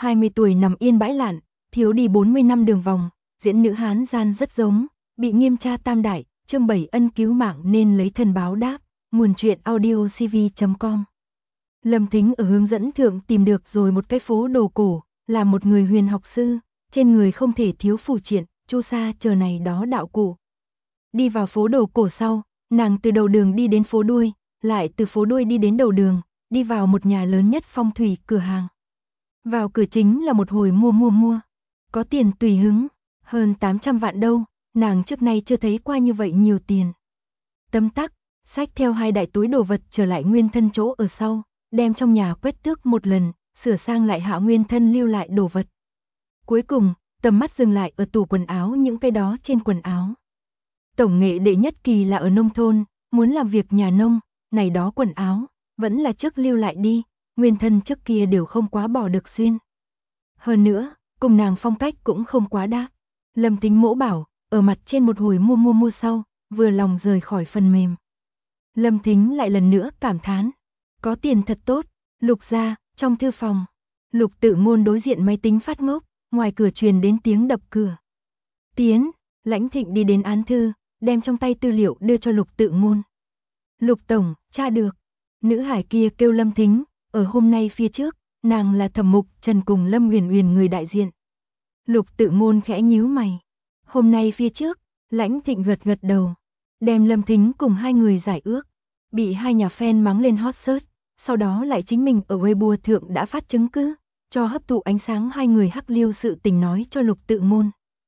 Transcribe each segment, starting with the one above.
20 tuổi nằm yên bãi lạn, thiếu đi 40 năm đường vòng, diễn nữ Hán gian rất giống, bị nghiêm tra tam đại, chương 7 ân cứu mạng nên lấy thân báo đáp, nguồn truyện audio cv.com. Lâm Thính ở hướng dẫn thượng tìm được rồi một cái phố đồ cổ, là một người huyền học sư, trên người không thể thiếu phù triện, chu sa chờ này đó đạo cụ. Đi vào phố đồ cổ sau, nàng từ đầu đường đi đến phố đuôi, lại từ phố đuôi đi đến đầu đường, đi vào một nhà lớn nhất phong thủy cửa hàng. Vào cửa chính là một hồi mua. Có tiền tùy hứng, hơn 800 vạn đâu, nàng trước nay chưa thấy qua như vậy nhiều tiền. Tấm tắc, xách theo 2 đại túi đồ vật trở lại nguyên thân chỗ ở sau, đem trong nhà quét tước một lần, sửa sang lại hạ nguyên thân lưu lại đồ vật. Cuối cùng, tầm mắt dừng lại ở tủ quần áo những cái đó trên quần áo. Tổng nghệ đệ nhất kỳ là ở nông thôn, muốn làm việc nhà nông, này đó quần áo, vẫn là trước lưu lại đi, nguyên thân trước kia đều không quá bỏ được xuyên. Hơn nữa, cùng nàng phong cách cũng không quá đáp. Lâm Thính mỗ bảo, ở mặt trên một hồi mua sau, vừa lòng rời khỏi phần mềm. Lâm Thính lại lần nữa cảm thán, có tiền thật tốt. Lục gia, trong thư phòng, Lục Tự Ngôn đối diện máy tính phát ngốc, ngoài cửa truyền đến tiếng đập cửa. Tiến, Lãnh Thịnh đi đến án thư, đem trong tay tư liệu đưa cho Lục Tự Ngôn. Lục tổng, tra được. Nữ hải kia kêu Lâm Thính, ở hôm nay phía trước, nàng là Thẩm Mục Trần cùng Lâm Uyển Uyển người đại diện. Lục Tự Ngôn khẽ nhíu mày. Hôm nay phía trước, Lãnh Thịnh gật gật đầu, đem Lâm Thính cùng 2 người giải ước, bị 2 nhà fan mắng lên hot search, sau đó lại chính mình ở Weibo thượng đã phát chứng cứ, cho hấp thụ ánh sáng 2 người hắc liêu sự tình nói cho Lục Tự Ngôn.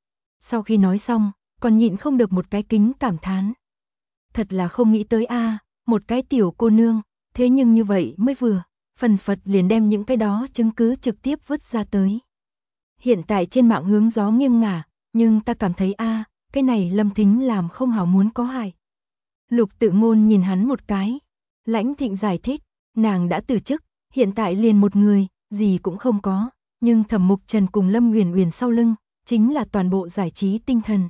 Sau khi nói xong, còn nhịn không được một cái kính cảm thán. Thật là không nghĩ tới a, một cái tiểu cô nương, thế nhưng như vậy mới vừa, phần phật liền đem những cái đó chứng cứ trực tiếp vứt ra tới. Hiện tại trên mạng hướng gió nghiêng ngả, nhưng ta cảm thấy a, cái này Lâm Thính làm không hảo muốn có hại. Lục Tự Ngôn nhìn hắn một cái. Lãnh Thịnh giải thích, nàng đã từ chức, hiện tại liền một người, gì cũng không có, nhưng Thẩm Mục Trần cùng Lâm Uyển Uyển sau lưng, chính là toàn bộ giải trí tinh thần.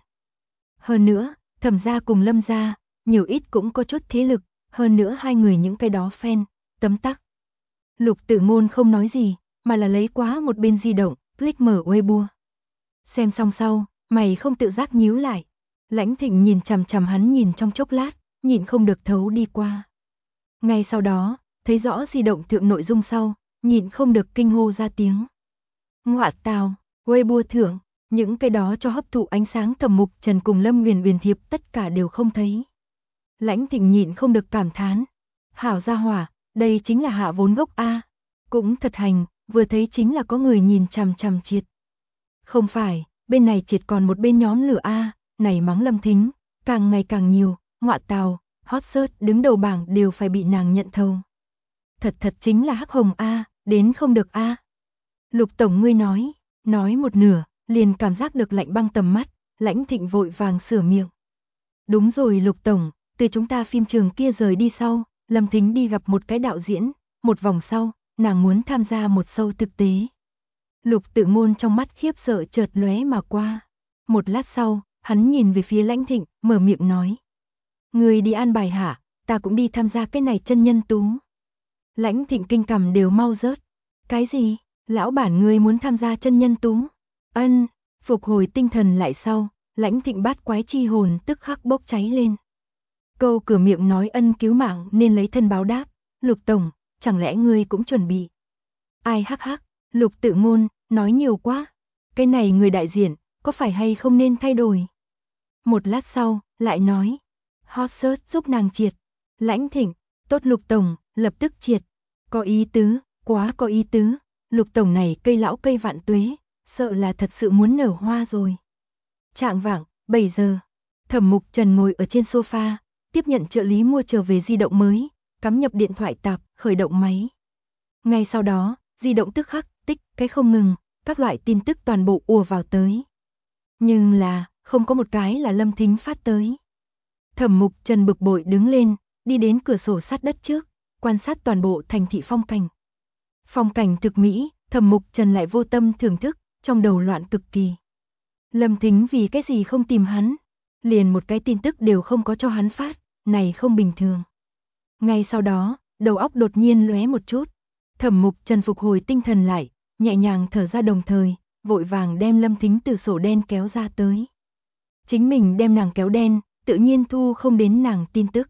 Hơn nữa, Thẩm gia cùng Lâm gia, nhiều ít cũng có chút thế lực, hơn nữa 2 người những cái đó fan, tấm tắc. Lục Tự Ngôn không nói gì, mà là lấy quá một bên di động, click mở Weibo. Xem xong sau, mày không tự giác nhíu lại. Lãnh Thịnh nhìn chằm chằm hắn nhìn trong chốc lát, nhịn không được thấu đi qua. Ngay sau đó, thấy rõ di động thượng nội dung sau, nhịn không được kinh hô ra tiếng. Ngoạ tào, Weibo thượng, những cái đó cho hấp thụ ánh sáng Thẩm Mục Trần cùng Lâm Uyển Uyển thiệp tất cả đều không thấy. Lãnh Thịnh nhịn không được cảm thán, hảo gia hỏa, đây chính là hạ vốn gốc a, cũng thật hành, vừa thấy chính là có người nhìn chằm chằm triệt. Không phải, bên này triệt còn một bên nhóm lửa a, này mắng Lâm Thính, càng ngày càng nhiều, ngoạ tào, hot search đứng đầu bảng đều phải bị nàng nhận thầu. Thật chính là hắc hồng a, đến không được a. Lục tổng ngươi nói một nửa, liền cảm giác được lạnh băng tầm mắt, Lãnh Thịnh vội vàng sửa miệng. Đúng rồi Lục tổng, từ chúng ta phim trường kia rời đi sau, Lâm Thính đi gặp một cái đạo diễn, một vòng sau, nàng muốn tham gia một show thực tế. Lục Tự Ngôn trong mắt khiếp sợ chợt lóe mà qua. Một lát sau, hắn nhìn về phía Lãnh Thịnh, mở miệng nói. Người đi an bài hả, ta cũng đi tham gia cái này chân nhân tú. Lãnh Thịnh kinh cầm đều mau rớt. Cái gì, lão bản ngươi muốn tham gia chân nhân tú? Ân, phục hồi tinh thần lại sau, Lãnh Thịnh bát quái chi hồn tức khắc bốc cháy lên. Câu cửa miệng nói ân cứu mạng nên lấy thân báo đáp, Lục tổng, chẳng lẽ ngươi cũng chuẩn bị? Ai hắc hắc, Lục Tự Ngôn, nói nhiều quá. Cái này người đại diện, có phải hay không nên thay đổi? Một lát sau, lại nói. Hot search giúp nàng triệt. Lãnh Thịnh, tốt Lục tổng, lập tức triệt. Có ý tứ, quá có ý tứ. Lục tổng này cây lão cây vạn tuế, sợ là thật sự muốn nở hoa rồi. Trạng vạng, 7 giờ. Thẩm Mục Trần ngồi ở trên sofa, tiếp nhận trợ lý mua trở về di động mới, cắm nhập điện thoại tạp, khởi động máy. Ngay sau đó, di động tức khắc, tích, cái không ngừng, các loại tin tức toàn bộ ùa vào tới. Nhưng là, không có một cái là Lâm Thính phát tới. Thẩm Mục Trần bực bội đứng lên, đi đến cửa sổ sát đất trước, quan sát toàn bộ thành thị phong cảnh. Phong cảnh thực mỹ, Thẩm Mục Trần lại vô tâm thưởng thức, trong đầu loạn cực kỳ. Lâm Thính vì cái gì không tìm hắn, liền một cái tin tức đều không có cho hắn phát, này không bình thường. Ngay sau đó, đầu óc đột nhiên lóe một chút, Thẩm Mục Trần phục hồi tinh thần lại, nhẹ nhàng thở ra đồng thời, vội vàng đem Lâm Thính từ sổ đen kéo ra tới. Chính mình đem nàng kéo đen, tự nhiên thu không đến nàng tin tức.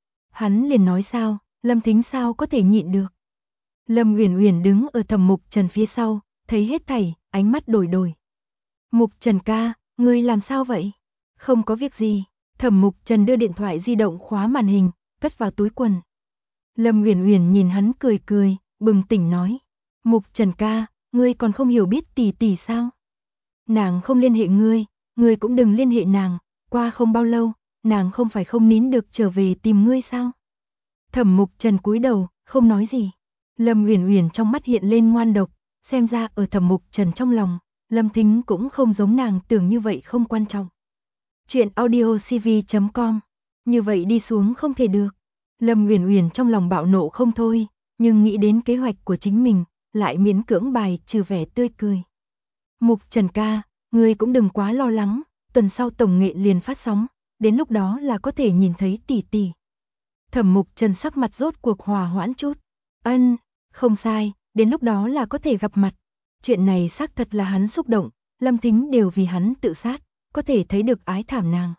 Hắn liền nói sao, Lâm Thính sao có thể nhịn được. Lâm Uyển Uyển đứng ở Thẩm Mục Trần phía sau, thấy hết thảy, ánh mắt đổi đổi. Mục Trần ca, ngươi làm sao vậy? Không có việc gì. Thẩm Mục Trần đưa điện thoại di động khóa màn hình, cất vào túi quần. Lâm Uyển Uyển nhìn hắn cười cười, bừng tỉnh nói. Mục Trần ca, ngươi còn không hiểu biết tỷ tỷ sao? Nàng không liên hệ ngươi cũng đừng liên hệ nàng, qua không bao lâu, nàng không phải không nín được trở về tìm ngươi sao? Thẩm Mục Trần cúi đầu, không nói gì. Lâm Uyển Uyển trong mắt hiện lên ngoan độc, xem ra ở Thẩm Mục Trần trong lòng, Lâm Thính cũng không giống nàng tưởng như vậy không quan trọng. Chuyện audiocv.com. Như vậy đi xuống không thể được. Lâm Uyển Uyển trong lòng bạo nộ không thôi, nhưng nghĩ đến kế hoạch của chính mình, lại miễn cưỡng bài trừ vẻ tươi cười. Mục Trần ca, ngươi cũng đừng quá lo lắng, tuần sau tổng nghệ liền phát sóng, đến lúc đó là có thể nhìn thấy tỷ tỷ. Thẩm Mục Trần sắc mặt rốt cuộc hòa hoãn chút. Ân, không sai, đến lúc đó là có thể gặp mặt. Chuyện này xác thật là hắn xúc động, Lâm Thính đều vì hắn tự sát, có thể thấy được ái thảm nàng.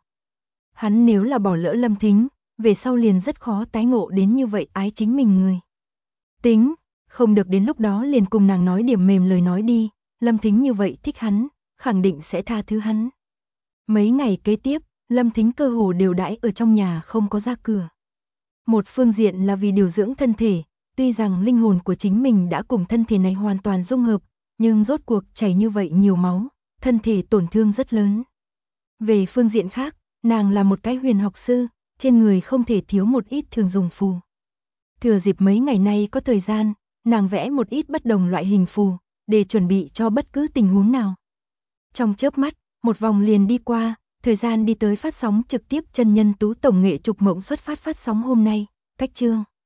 Hắn nếu là bỏ lỡ Lâm Thính, về sau liền rất khó tái ngộ đến như vậy ái chính mình người. Tính, không được đến lúc đó liền cùng nàng nói điểm mềm lời nói đi, Lâm Thính như vậy thích hắn, khẳng định sẽ tha thứ hắn. Mấy ngày kế tiếp, Lâm Thính cơ hồ đều đãi ở trong nhà không có ra cửa. Một phương diện là vì điều dưỡng thân thể, tuy rằng linh hồn của chính mình đã cùng thân thể này hoàn toàn dung hợp, nhưng rốt cuộc chảy như vậy nhiều máu, thân thể tổn thương rất lớn. Về phương diện khác, nàng là một cái huyền học sư, trên người không thể thiếu một ít thường dùng phù. Thừa dịp mấy ngày nay có thời gian, nàng vẽ một ít bất đồng loại hình phù, để chuẩn bị cho bất cứ tình huống nào. Trong chớp mắt, một vòng liền đi qua, thời gian đi tới phát sóng trực tiếp chân nhân tú tổng nghệ trục mộng xuất phát sóng hôm nay, cách chương.